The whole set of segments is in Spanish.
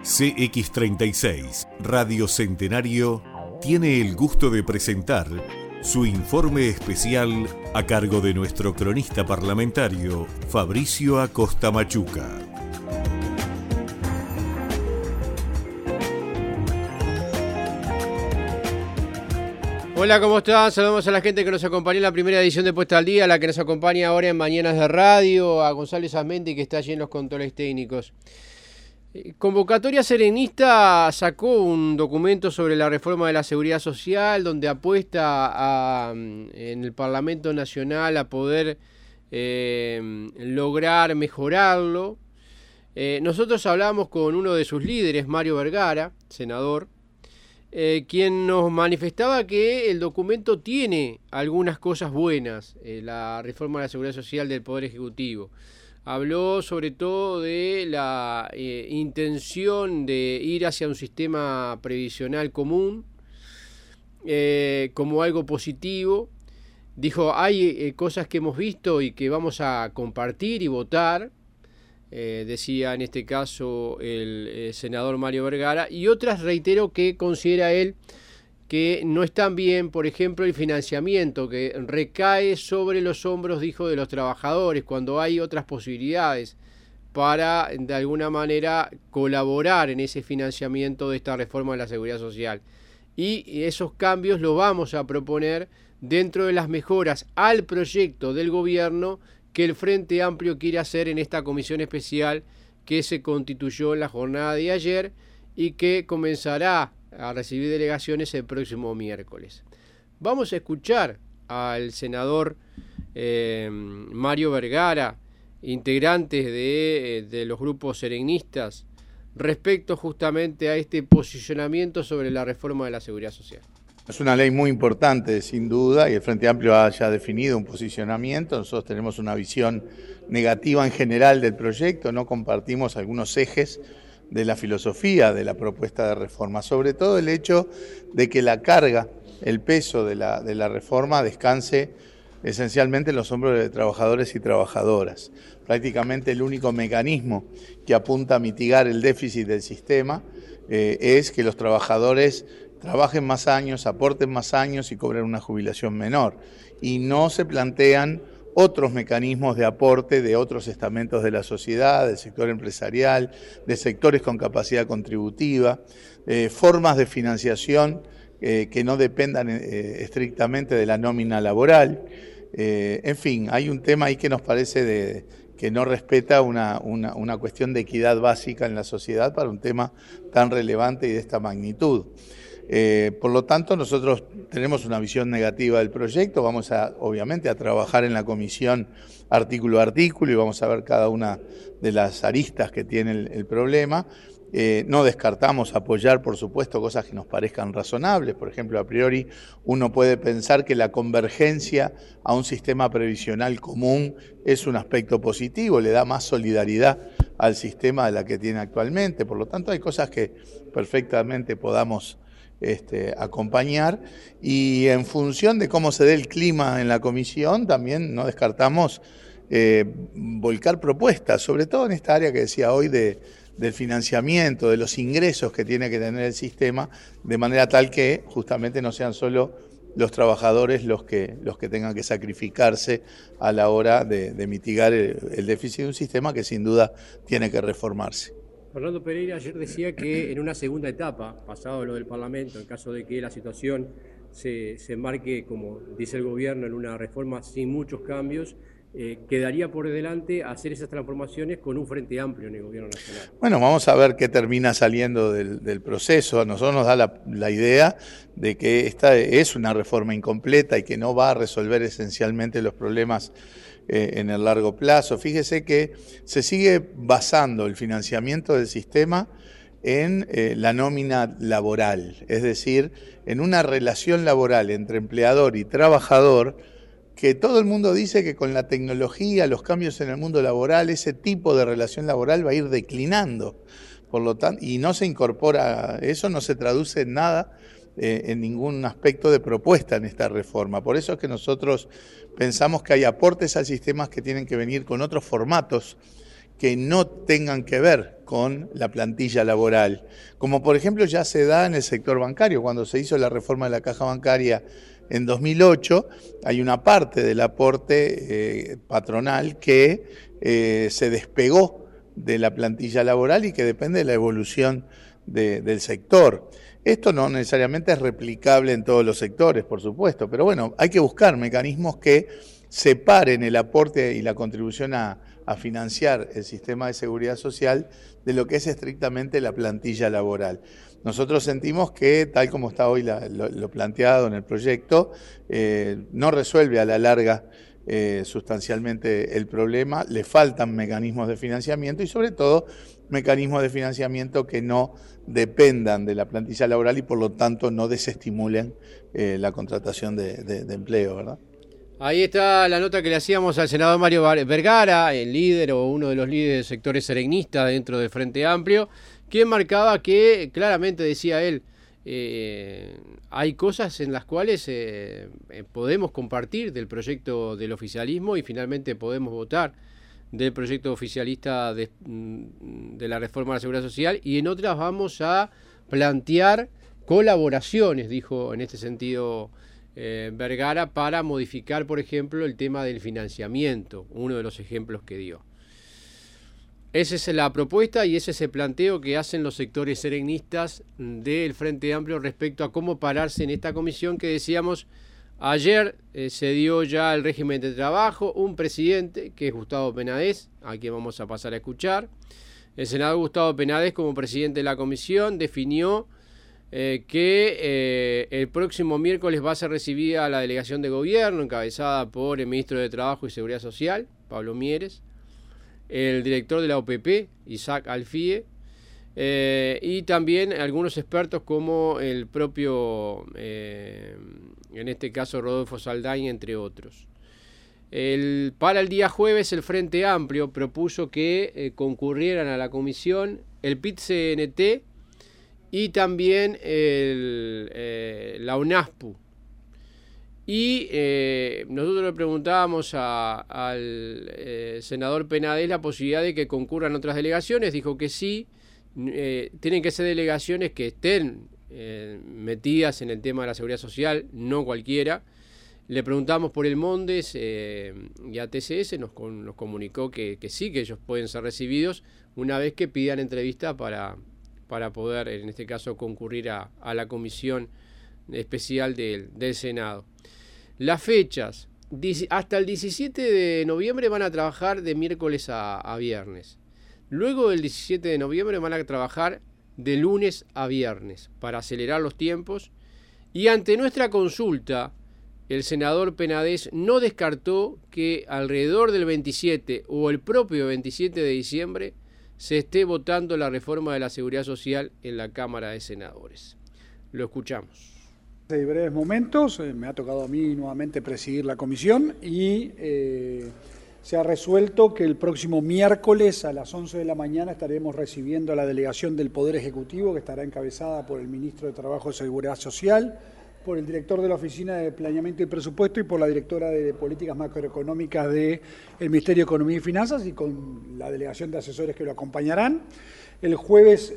CX36 Radio Centenario tiene el gusto de presentar su informe especial a cargo de nuestro cronista parlamentario Fabricio Acosta Machuca. Hola, ¿cómo están? Saludamos a la gente que nos acompañó en la primera edición de Puesta al Día, a la que nos acompaña ahora en Mañanas de Radio, a González Azmendi, que está allí en los controles técnicos. Convocatoria Serenista sacó un documento sobre la reforma de la seguridad social, donde apuesta en el Parlamento Nacional a poder lograr mejorarlo. Nosotros hablamos con uno de sus líderes, Mario Vergara, senador, quien nos manifestaba que el documento tiene algunas cosas buenas, la reforma de la seguridad social del Poder Ejecutivo. Habló sobre todo de la intención de ir hacia un sistema previsional común como algo positivo. Dijo, hay cosas que hemos visto y que vamos a compartir y votar, decía en este caso el senador Mario Vergara, y otras, reitero, que considera él que no están bien, por ejemplo, el financiamiento que recae sobre los hombros, dijo, de los trabajadores, cuando hay otras posibilidades para, de alguna manera, colaborar en ese financiamiento de esta reforma de la seguridad social. Y esos cambios los vamos a proponer dentro de las mejoras al proyecto del gobierno que el Frente Amplio quiere hacer en esta comisión especial que se constituyó en la jornada de ayer y que comenzará a recibir delegaciones el próximo miércoles. Vamos a escuchar al senador Mario Vergara, integrantes de los grupos serenistas, respecto justamente a este posicionamiento sobre la reforma de la seguridad social. Es una ley muy importante, sin duda, y el Frente Amplio ha ya definido un posicionamiento. Nosotros tenemos una visión negativa en general del proyecto, no compartimos algunos ejes de la filosofía de la propuesta de reforma, sobre todo el hecho de que la carga, el peso de la reforma descanse esencialmente en los hombros de trabajadores y trabajadoras. Prácticamente el único mecanismo que apunta a mitigar el déficit del sistema es que los trabajadores trabajen más años, aporten más años y cobren una jubilación menor. Y no se plantean otros mecanismos de aporte de otros estamentos de la sociedad, del sector empresarial, de sectores con capacidad contributiva, formas de financiación que no dependan estrictamente de la nómina laboral. En fin, hay un tema ahí que nos parece que no respeta una cuestión de equidad básica en la sociedad para un tema tan relevante y de esta magnitud. Por lo tanto, nosotros tenemos una visión negativa del proyecto, vamos obviamente a trabajar en la comisión artículo a artículo y vamos a ver cada una de las aristas que tiene el problema. No descartamos apoyar, por supuesto, cosas que nos parezcan razonables. Por ejemplo, a priori uno puede pensar que la convergencia a un sistema previsional común es un aspecto positivo, le da más solidaridad al sistema de la que tiene actualmente. Por lo tanto, hay cosas que perfectamente podamos acompañar, y en función de cómo se dé el clima en la comisión también no descartamos volcar propuestas, sobre todo en esta área que decía hoy del financiamiento, de los ingresos que tiene que tener el sistema, de manera tal que justamente no sean solo los trabajadores los que tengan que sacrificarse a la hora de mitigar el déficit de un sistema que sin duda tiene que reformarse. Fernando Pereira ayer decía que en una segunda etapa, pasado lo del Parlamento, en caso de que la situación se enmarque, como dice el gobierno, en una reforma sin muchos cambios, quedaría por delante hacer esas transformaciones con un Frente Amplio en el gobierno nacional. Bueno, vamos a ver qué termina saliendo del proceso. A nosotros nos da la idea de que esta es una reforma incompleta y que no va a resolver esencialmente los problemas en el largo plazo. Fíjese que se sigue basando el financiamiento del sistema en la nómina laboral, es decir, en una relación laboral entre empleador y trabajador, que todo el mundo dice que con la tecnología, los cambios en el mundo laboral, ese tipo de relación laboral va a ir declinando. Por lo tanto, y no se incorpora, eso no se traduce en nada, en ningún aspecto de propuesta en esta reforma. Por eso es que nosotros pensamos que hay aportes al sistema que tienen que venir con otros formatos que no tengan que ver con la plantilla laboral, como por ejemplo ya se da en el sector bancario. Cuando se hizo la reforma de la caja bancaria en 2008, hay una parte del aporte patronal que se despegó de la plantilla laboral y que depende de la evolución del sector. Esto no necesariamente es replicable en todos los sectores, por supuesto, pero bueno, hay que buscar mecanismos que separen el aporte y la contribución a financiar el sistema de seguridad social de lo que es estrictamente la plantilla laboral. Nosotros sentimos que, tal como está hoy lo planteado en el proyecto, no resuelve a la larga sustancialmente el problema, le faltan mecanismos de financiamiento y sobre todo mecanismos de financiamiento que no dependan de la plantilla laboral y por lo tanto no desestimulen la contratación de empleo, ¿verdad? Ahí está la nota que le hacíamos al senador Mario Vergara, el líder o uno de los líderes del sector sereñista dentro del Frente Amplio, quien marcaba que, claramente decía él, hay cosas en las cuales podemos compartir del proyecto del oficialismo y finalmente podemos votar del proyecto oficialista de la reforma de la Seguridad Social, y en otras vamos a plantear colaboraciones, dijo en este sentido Vergara, para modificar, por ejemplo, el tema del financiamiento, uno de los ejemplos que dio. Esa es la propuesta y ese es el planteo que hacen los sectores sereñistas del Frente Amplio respecto a cómo pararse en esta comisión que decíamos ayer. Se dio ya el régimen de trabajo, un presidente que es Gustavo Penades, a quien vamos a pasar a escuchar. El senador Gustavo Penades, como presidente de la comisión, definió que el próximo miércoles va a ser recibida la delegación de gobierno encabezada por el ministro de Trabajo y Seguridad Social, Pablo Mieres, el director de la OPP, Isaac Alfie, y también algunos expertos como el propio, en este caso Rodolfo Saldaña, entre otros. Para el día jueves el Frente Amplio propuso que concurrieran a la comisión el PIT-CNT y también la UNASPU. Y nosotros le preguntábamos al senador Penades la posibilidad de que concurran otras delegaciones. Dijo que sí, tienen que ser delegaciones que estén metidas en el tema de la seguridad social, no cualquiera. Le preguntamos por el Mondes y a TCS nos comunicó que sí, que ellos pueden ser recibidos una vez que pidan entrevista para poder, en este caso, concurrir a la comisión especial del Senado. Las fechas, hasta el 17 de noviembre van a trabajar de miércoles a viernes. Luego del 17 de noviembre van a trabajar de lunes a viernes para acelerar los tiempos. Y ante nuestra consulta, el senador Penades no descartó que alrededor del 27 o el propio 27 de diciembre se esté votando la reforma de la seguridad social en la Cámara de Senadores. Lo escuchamos. En breves momentos me ha tocado a mí nuevamente presidir la comisión y se ha resuelto que el próximo miércoles a las 11 de la mañana estaremos recibiendo a la delegación del Poder Ejecutivo, que estará encabezada por el ministro de Trabajo y Seguridad Social, por el director de la Oficina de Planeamiento y Presupuesto y por la directora de Políticas Macroeconómicas del Ministerio de Economía y Finanzas, y con la delegación de asesores que lo acompañarán. El jueves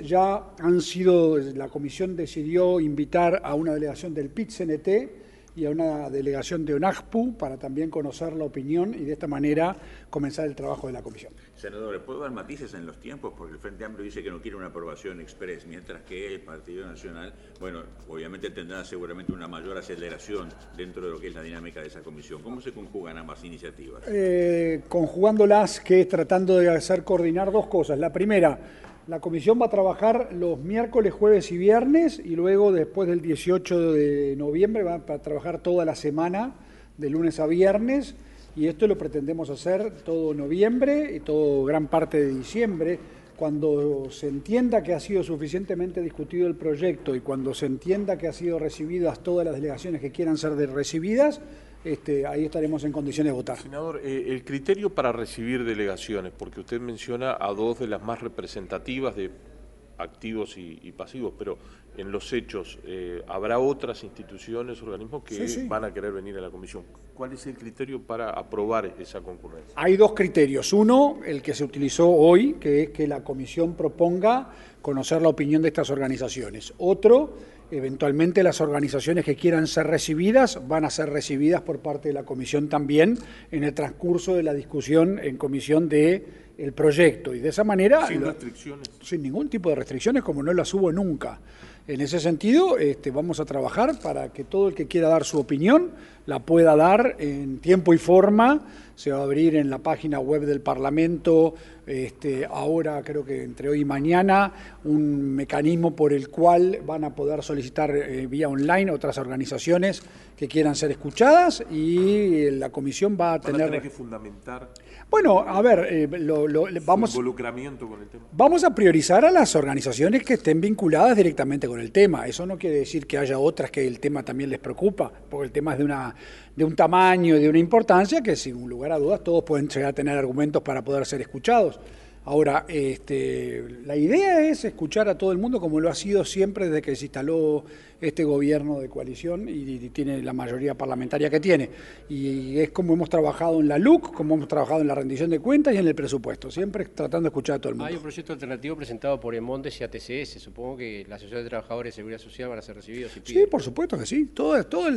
la comisión decidió invitar a una delegación del PIT-CNT y a una delegación de UNASPU para también conocer la opinión y de esta manera comenzar el trabajo de la comisión. Senador, ¿le puedo dar matices en los tiempos? Porque el Frente Amplio dice que no quiere una aprobación express, mientras que el Partido Nacional, bueno, obviamente tendrá seguramente una mayor aceleración dentro de lo que es la dinámica de esa comisión. ¿Cómo se conjugan ambas iniciativas? Conjugándolas, que es tratando de hacer coordinar dos cosas. La primera, la comisión va a trabajar los miércoles, jueves y viernes, y luego después del 18 de noviembre va a trabajar toda la semana, de lunes a viernes, y esto lo pretendemos hacer todo noviembre y todo gran parte de diciembre. Cuando se entienda que ha sido suficientemente discutido el proyecto y cuando se entienda que han sido recibidas todas las delegaciones que quieran ser recibidas, ahí estaremos en condiciones de votar. Senador, el criterio para recibir delegaciones, porque usted menciona a dos de las más representativas de activos y pasivos, pero en los hechos habrá otras instituciones, organismos que van a querer venir a la comisión. ¿Cuál es el criterio para aprobar esa concurrencia? Hay dos criterios. Uno, el que se utilizó hoy, que es que la comisión proponga conocer la opinión de estas organizaciones. Otro, eventualmente las organizaciones que quieran ser recibidas van a ser recibidas por parte de la comisión también en el transcurso de la discusión en comisión del proyecto. Y de esa manera... ¿Sin restricciones? Sin ningún tipo de restricciones, como no las hubo nunca. En ese sentido, vamos a trabajar para que todo el que quiera dar su opinión la pueda dar en tiempo y forma. Se va a abrir en la página web del Parlamento, ahora creo que entre hoy y mañana, un mecanismo por el cual van a poder solicitar vía online otras organizaciones que quieran ser escuchadas y la comisión va a tener... ¿Van a tener que fundamentar? Bueno, a ver, vamos... involucramiento con el tema. Vamos a priorizar a las organizaciones que estén vinculadas directamente con el tema. Eso no quiere decir que haya otras que el tema también les preocupa, porque el tema es de un tamaño y de una importancia que sin lugar a dudas todos pueden llegar a tener argumentos para poder ser escuchados. Ahora, la idea es escuchar a todo el mundo como lo ha sido siempre desde que se instaló este gobierno de coalición y tiene la mayoría parlamentaria que tiene. Y es como hemos trabajado en la LUC, como hemos trabajado en la rendición de cuentas y en el presupuesto, siempre tratando de escuchar a todo el mundo. Hay un proyecto alternativo presentado por Emontes y ATCS. Supongo que la Asociación de Trabajadores de Seguridad Social van a ser recibidos y piden. Sí, por supuesto que sí. Todas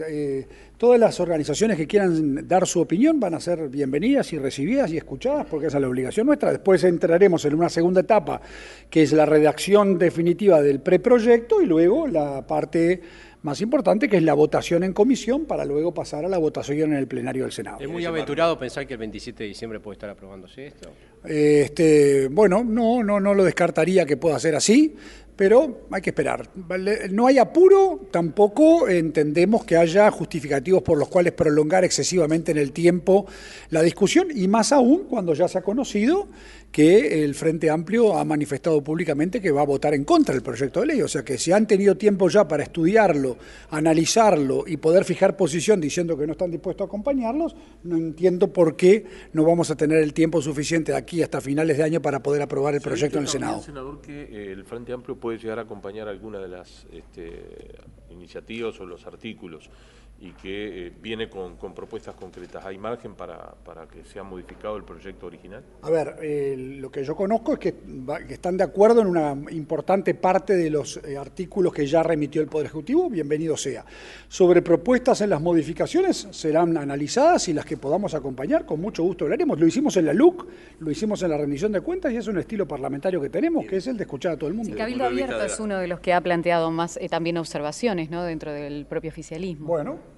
las organizaciones que quieran dar su opinión van a ser bienvenidas y recibidas y escuchadas, porque esa es la obligación nuestra. Después entraremos en una segunda etapa, que es la redacción definitiva del preproyecto, y luego la parte más importante, que es la votación en comisión, para luego pasar a la votación en el plenario del Senado. ¿Es muy aventurado pensar que el 27 de diciembre puede estar aprobándose esto? Bueno, no lo descartaría que pueda ser así, pero hay que esperar. No hay apuro, tampoco entendemos que haya justificativos por los cuales prolongar excesivamente en el tiempo la discusión, y más aún cuando ya se ha conocido que el Frente Amplio ha manifestado públicamente que va a votar en contra del proyecto de ley. O sea que si han tenido tiempo ya para estudiarlo, analizarlo y poder fijar posición diciendo que no están dispuestos a acompañarlos, no entiendo por qué no vamos a tener el tiempo suficiente de aquí hasta finales de año para poder aprobar el proyecto en el Senado. Senador, que el Frente Amplio puede llegar a acompañar alguna de las iniciativas o los artículos y que viene con propuestas concretas. ¿Hay margen para que sea modificado el proyecto original? A ver, lo que yo conozco es que están de acuerdo en una importante parte de los artículos que ya remitió el Poder Ejecutivo, bienvenido sea. Sobre propuestas en las modificaciones serán analizadas y las que podamos acompañar, con mucho gusto hablaremos. Lo hicimos en la LUC, lo hicimos en la rendición de cuentas y es un estilo parlamentario que tenemos, que es el de escuchar a todo el mundo. Sí, Cabildo Abierto es uno de los que ha planteado más también observaciones, ¿no?, dentro del propio oficialismo. Bueno,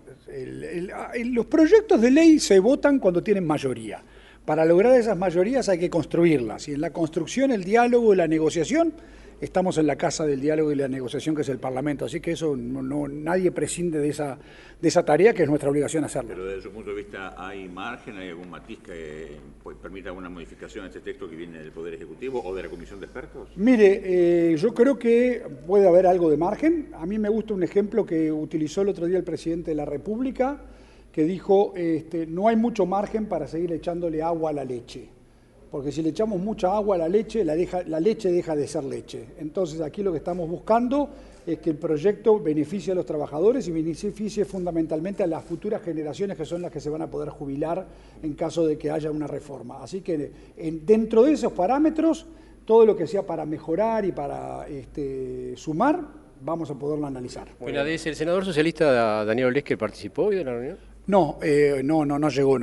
los proyectos de ley se votan cuando tienen mayoría. Para lograr esas mayorías hay que construirlas, y en la construcción, el diálogo y la negociación, estamos en la casa del diálogo y la negociación, que es el Parlamento, así que eso nadie prescinde de esa tarea, que es nuestra obligación hacerlo. Pero desde su punto de vista, ¿hay margen, hay algún matiz que permita alguna modificación a este texto que viene del Poder Ejecutivo o de la Comisión de Expertos? Mire, yo creo que puede haber algo de margen. A mí me gusta un ejemplo que utilizó el otro día el presidente de la República, que dijo, no hay mucho margen para seguir echándole agua a la leche, porque si le echamos mucha agua a la leche, la leche deja de ser leche. Entonces aquí lo que estamos buscando es que el proyecto beneficie a los trabajadores y beneficie fundamentalmente a las futuras generaciones, que son las que se van a poder jubilar en caso de que haya una reforma. Así que dentro de esos parámetros, todo lo que sea para mejorar y para sumar, vamos a poderlo analizar. ¿El senador socialista Daniel Olesker participó hoy de la reunión? No llegó,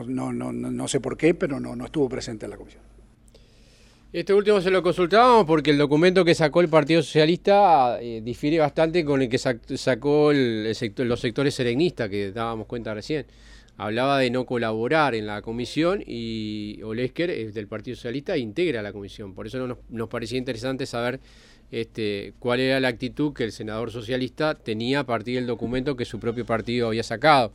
no sé por qué, pero no estuvo presente en la comisión. Este último se lo consultábamos porque el documento que sacó el Partido Socialista difiere bastante con el que sacó los sectores serenistas, que dábamos cuenta recién. Hablaba de no colaborar en la comisión, y Olesker, del Partido Socialista, integra la comisión. Por eso nos parecía interesante saber cuál era la actitud que el senador socialista tenía a partir del documento que su propio partido había sacado.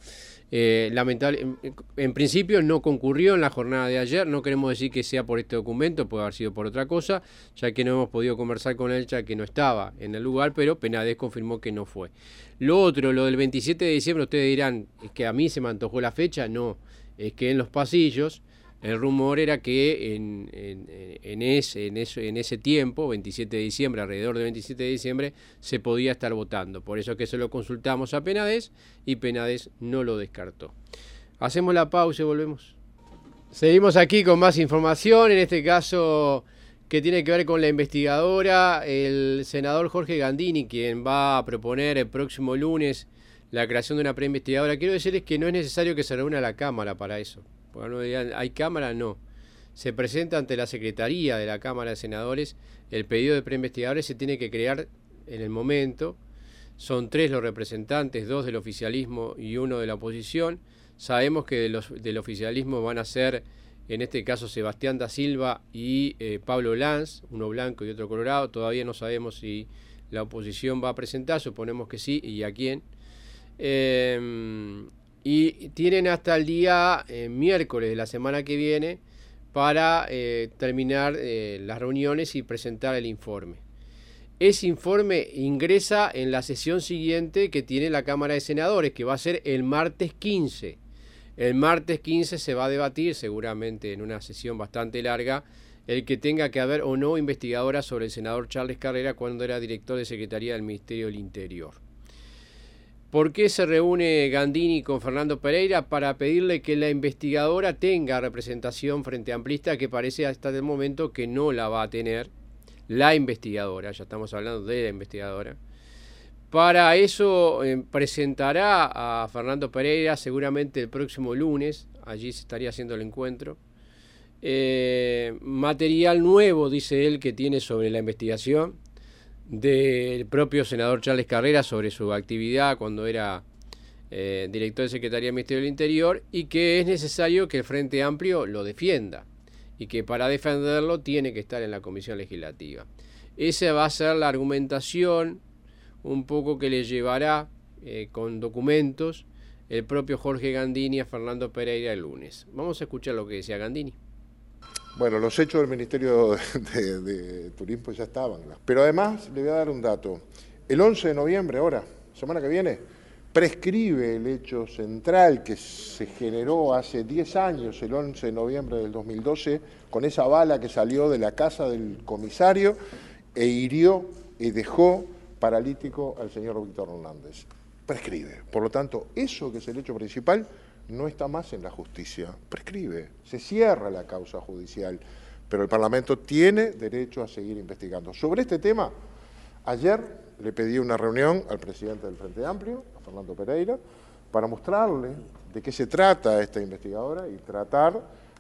En principio no concurrió en la jornada de ayer. No queremos decir que sea por este documento, puede haber sido por otra cosa, ya que no hemos podido conversar con él, ya que no estaba en el lugar, pero Penades confirmó que no fue. Lo otro, lo del 27 de diciembre, ustedes dirán, es que a mí se me antojó la fecha. No, es que en los pasillos El rumor era que en ese tiempo, 27 de diciembre, alrededor del 27 de diciembre, se podía estar votando. Por eso que se lo consultamos a Penades y Penades no lo descartó. Hacemos la pausa y volvemos. Seguimos aquí con más información, en este caso que tiene que ver con la investigadora, el senador Jorge Gandini, quien va a proponer el próximo lunes la creación de una preinvestigadora. Quiero decirles que no es necesario que se reúna la Cámara para eso. Porque no digan, ¿hay Cámara? No. Se presenta ante la Secretaría de la Cámara de Senadores el pedido de preinvestigadores, se tiene que crear en el momento. Son 3 los representantes, 2 del oficialismo y 1 de la oposición. Sabemos que del oficialismo van a ser, en este caso, Sebastián da Silva y Pablo Lanz, uno blanco y otro colorado. Todavía no sabemos si la oposición va a presentar, suponemos que sí, y a quién. Y tienen hasta el día miércoles de la semana que viene para terminar las reuniones y presentar el informe. Ese informe ingresa en la sesión siguiente que tiene la Cámara de Senadores, que va a ser el martes 15. El martes 15 se va a debatir, seguramente en una sesión bastante larga, el que tenga que haber o no investigadora sobre el senador Charles Carrera cuando era director de Secretaría del Ministerio del Interior. ¿Por qué se reúne Gandini con Fernando Pereira? Para pedirle que la investigadora tenga representación frente amplista, que parece hasta el momento que no la va a tener la investigadora, ya estamos hablando de la investigadora. Para eso presentará a Fernando Pereira seguramente el próximo lunes, allí se estaría haciendo el encuentro. Material nuevo, dice él, que tiene sobre la investigación del propio senador Charles Carrera sobre su actividad cuando era director de Secretaría del Ministerio del Interior, y que es necesario que el Frente Amplio lo defienda y que para defenderlo tiene que estar en la Comisión Legislativa. Esa va a ser la argumentación un poco que le llevará con documentos el propio Jorge Gandini a Fernando Pereira el lunes. Vamos a escuchar lo que decía Gandini. Bueno, los hechos del Ministerio de Turismo ya estaban. Pero además le voy a dar un dato. El 11 de noviembre, ahora, semana que viene, prescribe el hecho central que se generó hace 10 años, el 11 de noviembre del 2012, con esa bala que salió de la casa del comisario e hirió y dejó paralítico al señor Víctor Hernández. Prescribe. Por lo tanto, eso que es el hecho principal no está más en la justicia, prescribe, se cierra la causa judicial, pero el Parlamento tiene derecho a seguir investigando. Sobre este tema, ayer le pedí una reunión al presidente del Frente Amplio, a Fernando Pereira, para mostrarle de qué se trata esta investigadora y tratar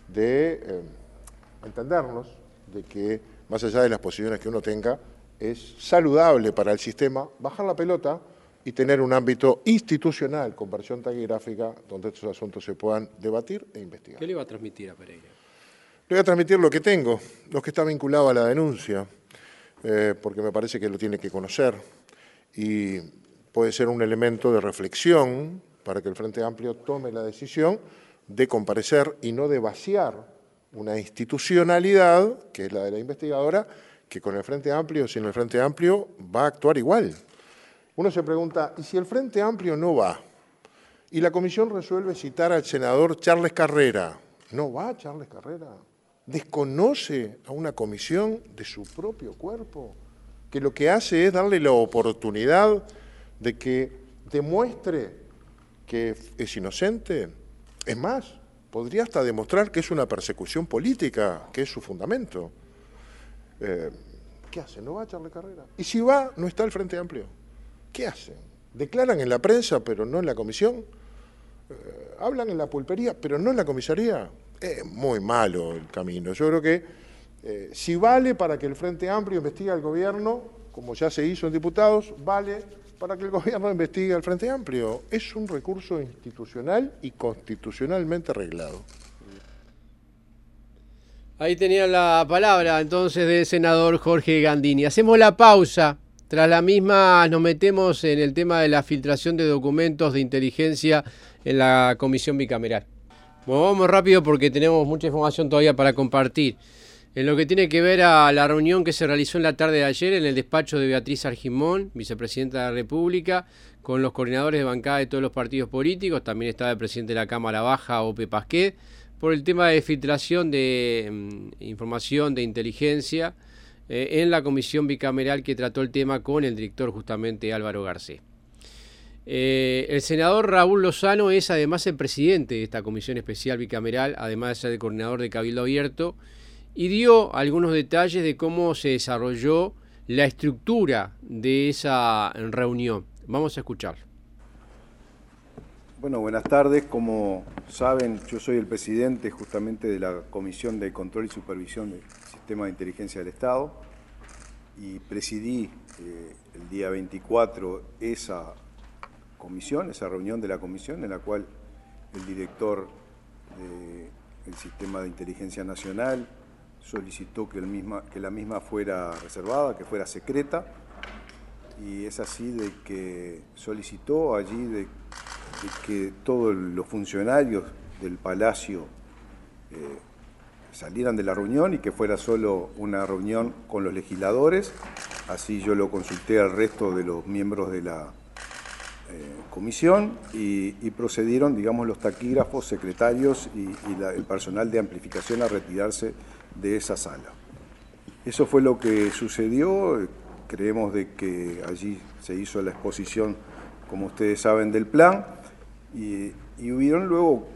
de entendernos de que, más allá de las posiciones que uno tenga, es saludable para el sistema bajar la pelota y tener un ámbito institucional con versión taquigráfica donde estos asuntos se puedan debatir e investigar. ¿Qué le va a transmitir a Pereira? Le voy a transmitir lo que tengo, lo que está vinculado a la denuncia, porque me parece que lo tiene que conocer y puede ser un elemento de reflexión para que el Frente Amplio tome la decisión de comparecer y no de vaciar una institucionalidad, que es la de la investigadora, que con el Frente Amplio, sin el Frente Amplio, va a actuar igual. Uno se pregunta, ¿y si el Frente Amplio no va? Y la comisión resuelve citar al senador Charles Carrera. ¿No va Charles Carrera? ¿Desconoce a una comisión de su propio cuerpo? Que lo que hace es darle la oportunidad de que demuestre que es inocente. Es más, podría hasta demostrar que es una persecución política, que es su fundamento. ¿Qué hace? ¿No va Charles Carrera? Y si va, no está el Frente Amplio. ¿Qué hacen? Declaran en la prensa, pero no en la comisión. Hablan en la pulpería, pero no en la comisaría. Es muy malo el camino. Yo creo que si vale para que el Frente Amplio investigue al gobierno, como ya se hizo en diputados, vale para que el gobierno investigue al Frente Amplio. Es un recurso institucional y constitucionalmente arreglado. Ahí tenía la palabra entonces del senador Jorge Gandini. Hacemos la pausa. Tras la misma nos metemos en el tema de la filtración de documentos de inteligencia en la comisión bicameral. Bueno, vamos rápido porque tenemos mucha información todavía para compartir. En lo que tiene que ver a la reunión que se realizó en la tarde de ayer en el despacho de Beatriz Argimón, vicepresidenta de la República, con los coordinadores de bancada de todos los partidos políticos, también estaba el presidente de la Cámara Baja, Ope Pasquet, por el tema de filtración de información de inteligencia en la comisión bicameral que trató el tema con el director justamente Álvaro Garcés. El senador Raúl Lozano es además el presidente de esta comisión especial bicameral, además de ser el coordinador de Cabildo Abierto, y dio algunos detalles de cómo se desarrolló la estructura de esa reunión. Vamos a escucharlo. Bueno, buenas tardes. Como saben, yo soy el presidente justamente de la Comisión de Control y Supervisión del Sistema de Inteligencia del Estado y presidí el día 24 esa comisión, esa reunión de la comisión en la cual el director del Sistema de Inteligencia Nacional solicitó que la misma fuera reservada, que fuera secreta, y es así de que solicitó allí de que todos los funcionarios del Palacio salieran de la reunión y que fuera solo una reunión con los legisladores. Así yo lo consulté al resto de los miembros de la comisión y procedieron, digamos, los taquígrafos, secretarios y el personal de amplificación a retirarse de esa sala. Eso fue lo que sucedió. Creemos de que allí se hizo la exposición, como ustedes saben, del plan y hubieron luego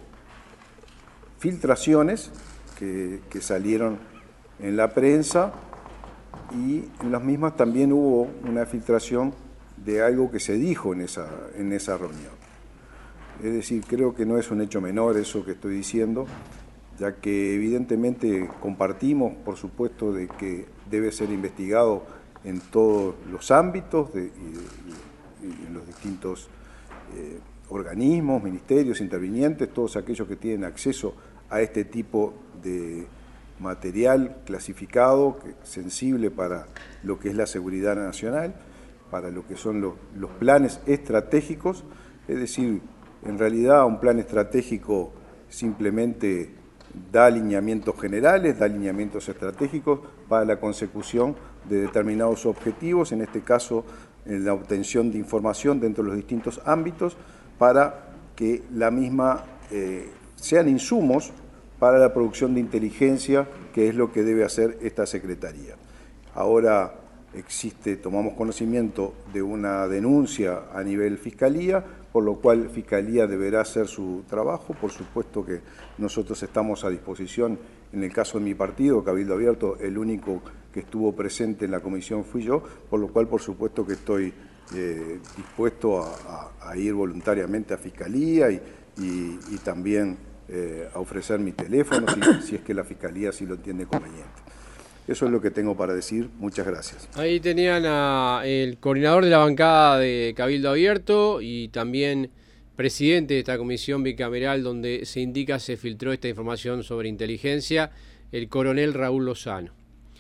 filtraciones que salieron en la prensa y en las mismas también hubo una filtración de algo que se dijo en esa reunión. Es decir, creo que no es un hecho menor eso que estoy diciendo, ya que evidentemente compartimos, por supuesto, de que debe ser investigado en todos los ámbitos y en los distintos organismos, ministerios, intervinientes, todos aquellos que tienen acceso a este tipo de material clasificado, sensible para lo que es la seguridad nacional, para lo que son los planes estratégicos. Es decir, en realidad un plan estratégico simplemente da alineamientos generales, da alineamientos estratégicos para la consecución de determinados objetivos, en este caso en la obtención de información dentro de los distintos ámbitos, para que la misma sean insumos para la producción de inteligencia, que es lo que debe hacer esta Secretaría. Ahora tomamos conocimiento de una denuncia a nivel Fiscalía, por lo cual Fiscalía deberá hacer su trabajo. Por supuesto que nosotros estamos a disposición. En el caso de mi partido, Cabildo Abierto, el único que estuvo presente en la comisión fui yo, por lo cual por supuesto que estoy dispuesto a ir voluntariamente a Fiscalía y también a ofrecer mi teléfono si es que la Fiscalía sí lo entiende conveniente. Eso es lo que tengo para decir. Muchas gracias. Ahí tenían el coordinador de la bancada de Cabildo Abierto y también presidente de esta comisión bicameral donde se indica se filtró esta información sobre inteligencia, el coronel Raúl Lozano.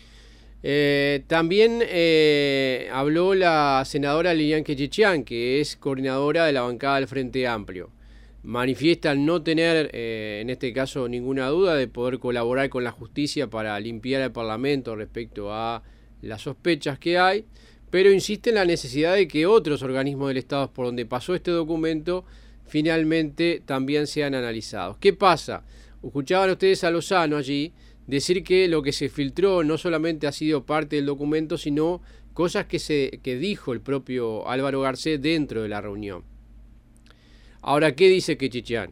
También habló la senadora Lilian Quechichán, que es coordinadora de la bancada del Frente Amplio. Manifiestan no tener, en este caso, ninguna duda de poder colaborar con la justicia para limpiar el Parlamento respecto a las sospechas que hay, pero insiste en la necesidad de que otros organismos del Estado por donde pasó este documento finalmente también sean analizados. ¿Qué pasa? Escuchaban ustedes a Lozano allí decir que lo que se filtró no solamente ha sido parte del documento, sino cosas que dijo el propio Álvaro Garcés dentro de la reunión. Ahora, ¿qué dice Quechichán?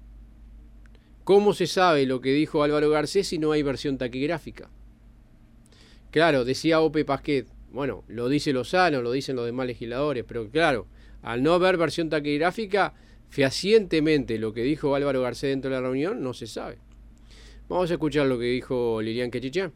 ¿Cómo se sabe lo que dijo Álvaro Garcés si no hay versión taquigráfica? Claro, decía Ope Pasquet, bueno, lo dice Lozano, lo dicen los demás legisladores, pero claro, al no haber versión taquigráfica, fehacientemente lo que dijo Álvaro Garcés dentro de la reunión no se sabe. Vamos a escuchar lo que dijo Lilian Quechichán.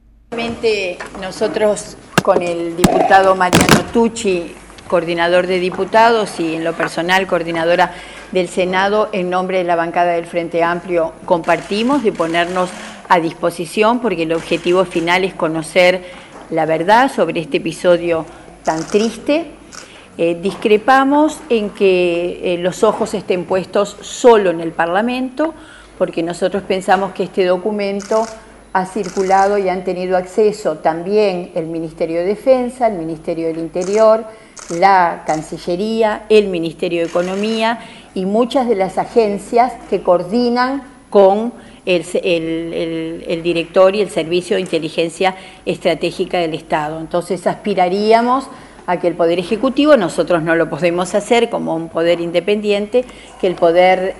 Nosotros con el diputado Mariano Tucci, coordinador de diputados, y en lo personal coordinadora del Senado, en nombre de la bancada del Frente Amplio, compartimos de ponernos a disposición porque el objetivo final es conocer la verdad sobre este episodio tan triste. Discrepamos en que los ojos estén puestos solo en el Parlamento, porque nosotros pensamos que este documento ha circulado y han tenido acceso también el Ministerio de Defensa, el Ministerio del Interior, la Cancillería, el Ministerio de Economía y muchas de las agencias que coordinan con el director y el Servicio de Inteligencia Estratégica del Estado. Entonces aspiraríamos a que el Poder Ejecutivo, nosotros no lo podemos hacer como un poder independiente, que el Poder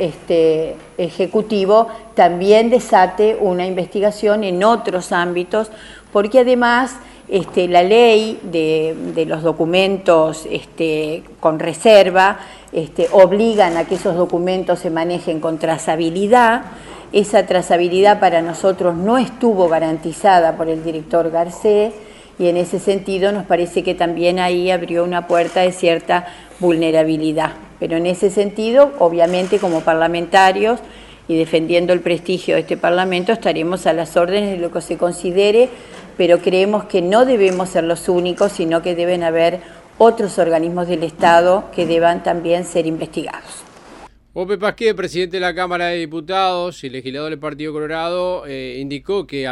Ejecutivo también desate una investigación en otros ámbitos, porque además la ley de los documentos con reserva obligan a que esos documentos se manejen con trazabilidad. Esa trazabilidad para nosotros no estuvo garantizada por el director Garcés, y en ese sentido nos parece que también ahí abrió una puerta de cierta vulnerabilidad. Pero en ese sentido, obviamente como parlamentarios y defendiendo el prestigio de este Parlamento, estaremos a las órdenes de lo que se considere, pero creemos que no debemos ser los únicos, sino que deben haber otros organismos del Estado que deban también ser investigados. Ope Pasquet, presidente de la Cámara de Diputados y legislador del Partido Colorado, indicó que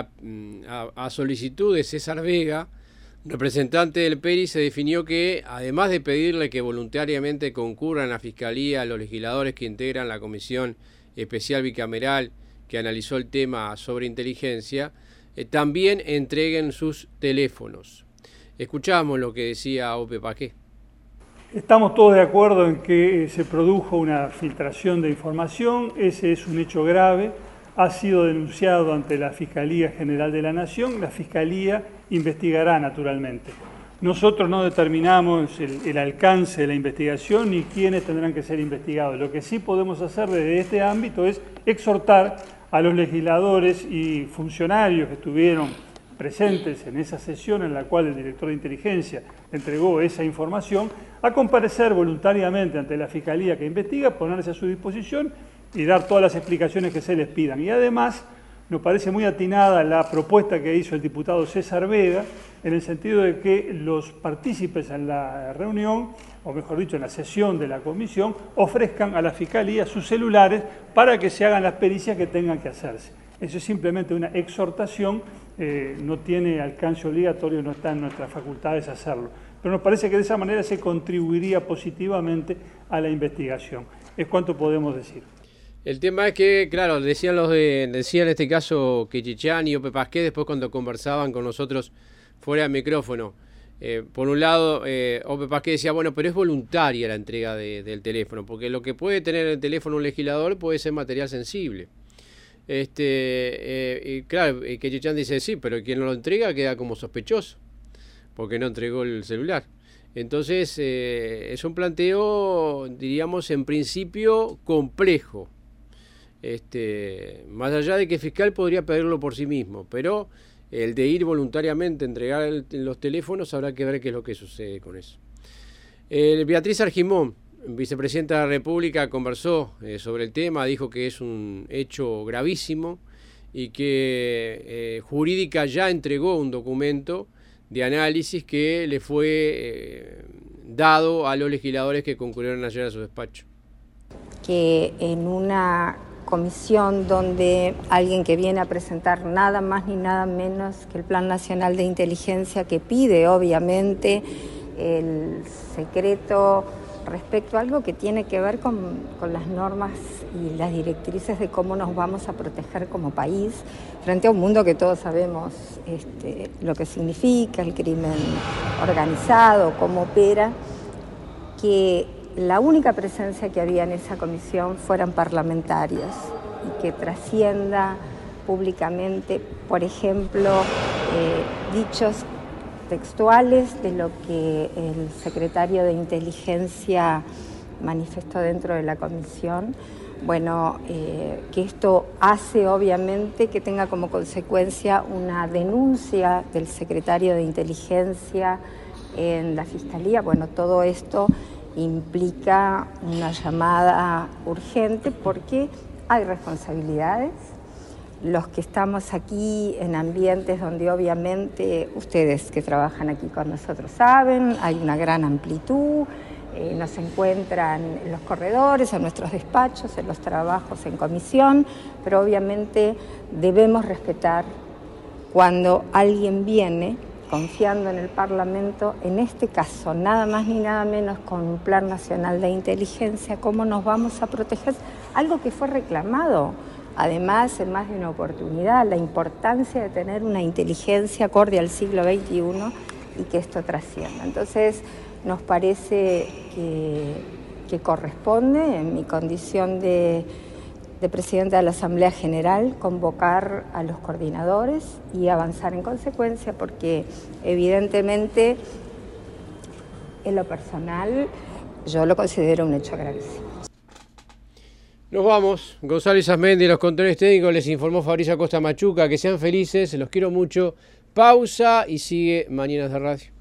a solicitud de César Vega, representante del PERI, se definió que, además de pedirle que voluntariamente concurran a la Fiscalía los legisladores que integran la Comisión Especial Bicameral que analizó el tema sobre inteligencia, también entreguen sus teléfonos. Escuchamos lo que decía Ope Pasquet. Estamos todos de acuerdo en que se produjo una filtración de información, ese es un hecho grave, ha sido denunciado ante la Fiscalía General de la Nación, la Fiscalía investigará naturalmente. Nosotros no determinamos el alcance de la investigación ni quiénes tendrán que ser investigados. Lo que sí podemos hacer desde este ámbito es exhortar a los legisladores y funcionarios que estuvieron presentes en esa sesión en la cual el director de inteligencia entregó esa información, a comparecer voluntariamente ante la Fiscalía que investiga, ponerse a su disposición y dar todas las explicaciones que se les pidan. Y además, nos parece muy atinada la propuesta que hizo el diputado César Vega, en el sentido de que los partícipes en la reunión, o mejor dicho, en la sesión de la comisión, ofrezcan a la Fiscalía sus celulares para que se hagan las pericias que tengan que hacerse. Eso es simplemente una exhortación, no tiene alcance obligatorio, no está en nuestras facultades hacerlo. Pero nos parece que de esa manera se contribuiría positivamente a la investigación. Es cuanto podemos decir. El tema es que, claro, decían en este caso Quechichán y Ope Pasquet, después cuando conversaban con nosotros fuera del micrófono. Por un lado, Ope Pasquet decía, bueno, pero es voluntaria la entrega del teléfono, porque lo que puede tener el teléfono un legislador puede ser material sensible. Claro, Quechichán dice, sí, pero quien no lo entrega queda como sospechoso, porque no entregó el celular. Entonces, es un planteo, diríamos, en principio complejo. Más allá de que el fiscal podría pedirlo por sí mismo, pero el de ir voluntariamente a entregar los teléfonos, habrá que ver qué es lo que sucede con eso. Beatriz Argimón, vicepresidenta de la República, conversó sobre el tema, dijo que es un hecho gravísimo y que Jurídica ya entregó un documento de análisis que le fue dado a los legisladores que concurrieron ayer a su despacho. Que en una comisión donde alguien que viene a presentar nada más ni nada menos que el Plan Nacional de Inteligencia, que pide obviamente el secreto respecto a algo que tiene que ver con las normas y las directrices de cómo nos vamos a proteger como país frente a un mundo que todos sabemos lo que significa, el crimen organizado, cómo opera, que la única presencia que había en esa comisión fueran parlamentarios y que trascienda públicamente, por ejemplo, dichos textuales de lo que el secretario de Inteligencia manifestó dentro de la comisión. Bueno, que esto hace obviamente que tenga como consecuencia una denuncia del secretario de Inteligencia en la Fiscalía. Bueno, todo esto implica una llamada urgente porque hay responsabilidades. Los que estamos aquí en ambientes donde obviamente ustedes que trabajan aquí con nosotros saben, hay una gran amplitud, nos encuentran en los corredores, en nuestros despachos, en los trabajos en comisión, pero obviamente debemos respetar cuando alguien viene confiando en el Parlamento, en este caso nada más ni nada menos con un Plan Nacional de Inteligencia, cómo nos vamos a proteger, algo que fue reclamado además en más de una oportunidad, la importancia de tener una inteligencia acorde al siglo XXI y que esto trascienda. Entonces, nos parece que corresponde, en mi condición de presidenta de la Asamblea General, convocar a los coordinadores y avanzar en consecuencia, porque evidentemente en lo personal yo lo considero un hecho gravísimo. Nos vamos. Gonzalo Isasmendi, los controles técnicos, les informó Fabricio Acosta Machuca. Que sean felices, los quiero mucho. Pausa y sigue Mañanas de Radio.